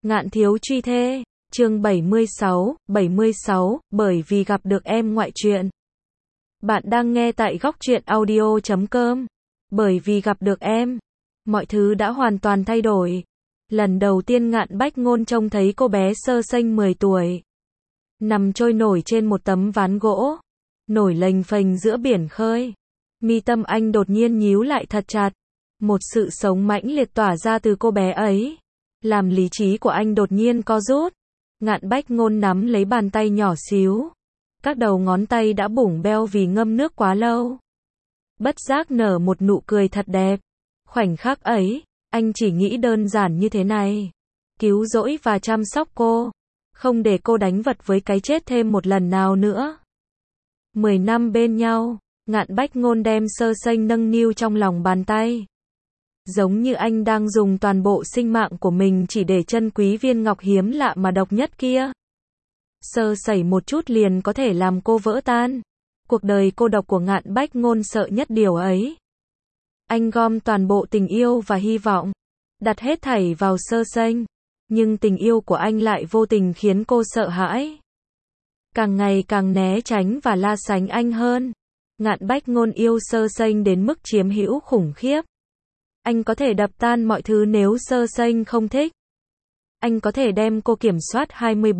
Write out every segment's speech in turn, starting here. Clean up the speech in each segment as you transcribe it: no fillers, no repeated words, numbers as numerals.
Ngạn thiếu truy thê, chương 76, bởi vì gặp được em ngoại truyện. Bạn đang nghe tại góc truyện audio.com. Bởi vì gặp được em, mọi thứ đã hoàn toàn thay đổi. Lần đầu tiên Ngạn Bách Ngôn trông thấy cô bé sơ sanh 10 tuổi. Nằm trôi nổi trên một tấm ván gỗ, nổi lềnh phềnh giữa biển khơi. Mi tâm anh đột nhiên nhíu lại thật chặt. Một sự sống mãnh liệt tỏa ra từ cô bé ấy, làm lý trí của anh đột nhiên co rút. Ngạn Bách Ngôn nắm lấy bàn tay nhỏ xíu. Các đầu ngón tay đã bủng beo vì ngâm nước quá lâu. Bất giác nở một nụ cười thật đẹp. Khoảnh khắc ấy, anh chỉ nghĩ đơn giản như thế này. Cứu rỗi và chăm sóc cô. Không để cô đánh vật với cái chết thêm một lần nào nữa. 10 năm bên nhau, Ngạn Bách Ngôn đem sơ sanh nâng niu trong lòng bàn tay. Giống như anh đang dùng toàn bộ sinh mạng của mình chỉ để trân quý viên ngọc hiếm lạ mà độc nhất kia. Sơ sẩy một chút liền có thể làm cô vỡ tan. Cuộc đời cô độc của Ngạn Bách Ngôn sợ nhất điều ấy. Anh gom toàn bộ tình yêu và hy vọng, đặt hết thảy vào sơ sanh. Nhưng tình yêu của anh lại vô tình khiến cô sợ hãi. Càng ngày càng né tránh và la sánh anh hơn. Ngạn Bách Ngôn yêu sơ sanh đến mức chiếm hữu khủng khiếp. Anh có thể đập tan mọi thứ nếu sơ sanh không thích. Anh có thể đem cô kiểm soát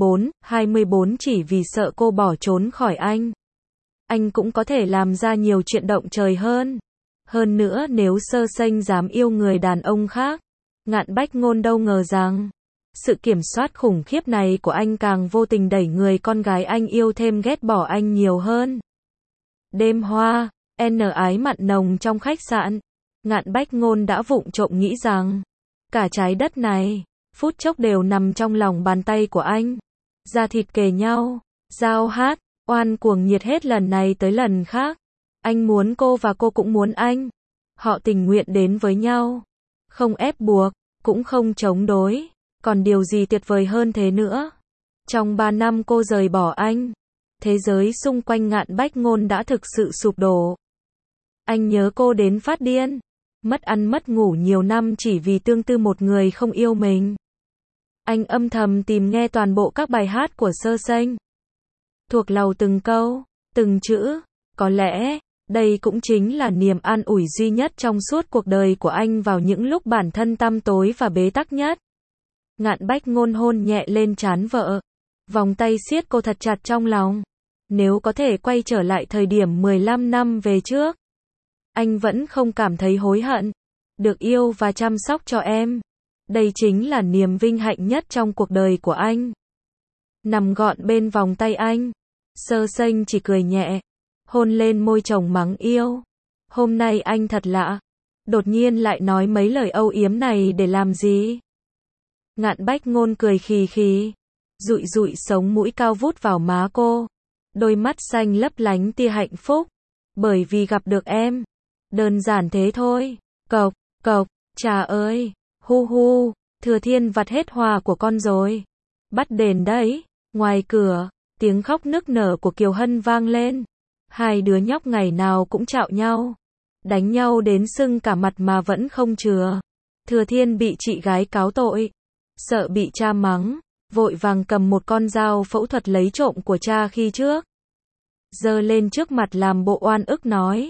24 chỉ vì sợ cô bỏ trốn khỏi anh. Anh cũng có thể làm ra nhiều chuyện động trời hơn. Hơn nữa nếu sơ sanh dám yêu người đàn ông khác, Ngạn Bách Ngôn đâu ngờ rằng, sự kiểm soát khủng khiếp này của anh càng vô tình đẩy người con gái anh yêu thêm ghét bỏ anh nhiều hơn. Đêm hoa, ái mặn nồng trong khách sạn. Ngạn Bách Ngôn đã vụng trộm nghĩ rằng, cả trái đất này, phút chốc đều nằm trong lòng bàn tay của anh. Da thịt kề nhau, giao hát, oan cuồng nhiệt hết lần này tới lần khác. Anh muốn cô và cô cũng muốn anh. Họ tình nguyện đến với nhau. Không ép buộc, cũng không chống đối. Còn điều gì tuyệt vời hơn thế nữa? Trong 3 năm cô rời bỏ anh, thế giới xung quanh Ngạn Bách Ngôn đã thực sự sụp đổ. Anh nhớ cô đến phát điên. Mất ăn mất ngủ nhiều năm chỉ vì tương tư một người không yêu mình. Anh âm thầm tìm nghe toàn bộ các bài hát của sơ sanh. Thuộc lầu từng câu, từng chữ. Có lẽ, đây cũng chính là niềm an ủi duy nhất trong suốt cuộc đời của anh vào những lúc bản thân tăm tối và bế tắc nhất. Ngạn Bách Ngôn hôn nhẹ lên trán vợ. Vòng tay siết cô thật chặt trong lòng. Nếu có thể quay trở lại thời điểm 15 năm về trước, anh vẫn không cảm thấy hối hận. Được yêu và chăm sóc cho em. Đây chính là niềm vinh hạnh nhất trong cuộc đời của anh. Nằm gọn bên vòng tay anh, sơ sanh chỉ cười nhẹ, hôn lên môi chồng mắng yêu. Hôm nay anh thật lạ. Đột nhiên lại nói mấy lời âu yếm này để làm gì? Ngạn Bách Ngôn cười khì khì, dụi sống mũi cao vút vào má cô. Đôi mắt xanh lấp lánh tia hạnh phúc. Bởi vì gặp được em. Đơn giản thế thôi. Cộc, cộc, trà ơi, hu, Thừa Thiên vặt hết hòa của con rồi. Bắt đền đấy. Ngoài cửa, tiếng khóc nức nở của Kiều Hân vang lên. Hai đứa nhóc ngày nào cũng chạo nhau, đánh nhau đến sưng cả mặt mà vẫn không chừa. Thừa Thiên bị chị gái cáo tội, sợ bị cha mắng, vội vàng cầm một con dao phẫu thuật lấy trộm của cha khi trước. Giơ lên trước mặt làm bộ oan ức nói.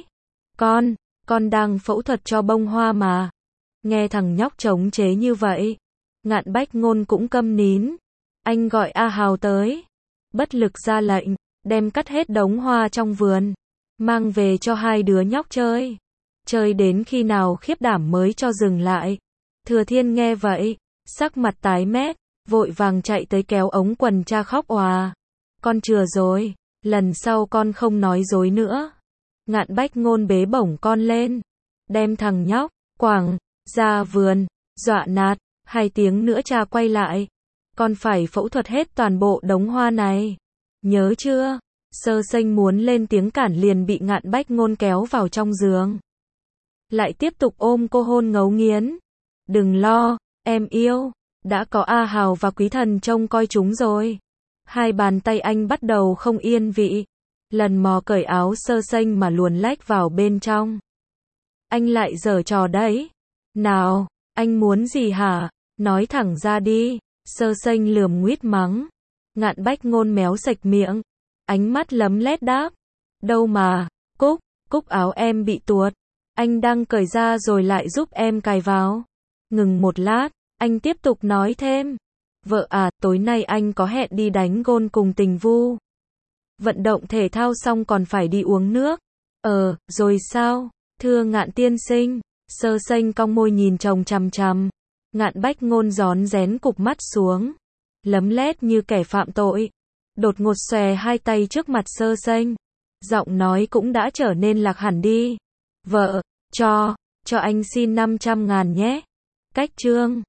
Con đang phẫu thuật cho bông hoa mà. Nghe thằng nhóc chống chế như vậy, Ngạn Bách Ngôn cũng câm nín. Anh gọi A Hào tới. Bất lực ra lệnh, đem cắt hết đống hoa trong vườn, mang về cho hai đứa nhóc chơi. Chơi đến khi nào khiếp đảm mới cho dừng lại. Thừa Thiên nghe vậy, sắc mặt tái mét, vội vàng chạy tới kéo ống quần cha khóc òa. Con chừa rồi, lần sau con không nói dối nữa. Ngạn Bách Ngôn bế bổng con lên, đem thằng nhóc quẳng ra vườn, dọa nạt. 2 tiếng nữa cha quay lại, con phải phẫu thuật hết toàn bộ đống hoa này. Nhớ chưa? Sơ sanh muốn lên tiếng cản liền bị Ngạn Bách Ngôn kéo vào trong giường. Lại tiếp tục ôm cô hôn ngấu nghiến. Đừng lo, em yêu. Đã có A Hào và Quý Thần trông coi chúng rồi. Hai bàn tay anh bắt đầu không yên vị. Lần mò cởi áo sơ sanh mà luồn lách vào bên trong. Anh lại giở trò đấy. Nào, anh muốn gì hả? Nói thẳng ra đi. Sơ Sênh lườm nguýt mắng. Ngạn Bách Ngôn méo sạch miệng. Ánh mắt lấm lét đáp. Đâu mà, Cúc, cúc áo em bị tuột. Anh đang cởi ra rồi lại giúp em cài vào. Ngừng một lát, anh tiếp tục nói thêm. Vợ à, tối nay anh có hẹn đi đánh gôn cùng Tình Vu. Vận động thể thao xong còn phải đi uống nước. Rồi sao? Thưa Ngạn tiên sinh. Sơ Sênh cong môi nhìn chồng chằm chằm. Ngạn Bách Ngôn rón rén cụp mắt xuống. Lấm lét như kẻ phạm tội. Đột ngột xòe hai tay trước mặt Sơ Sênh. Giọng nói cũng đã trở nên lạc hẳn đi. Vợ, cho anh xin 500.000 nhé. Cách chương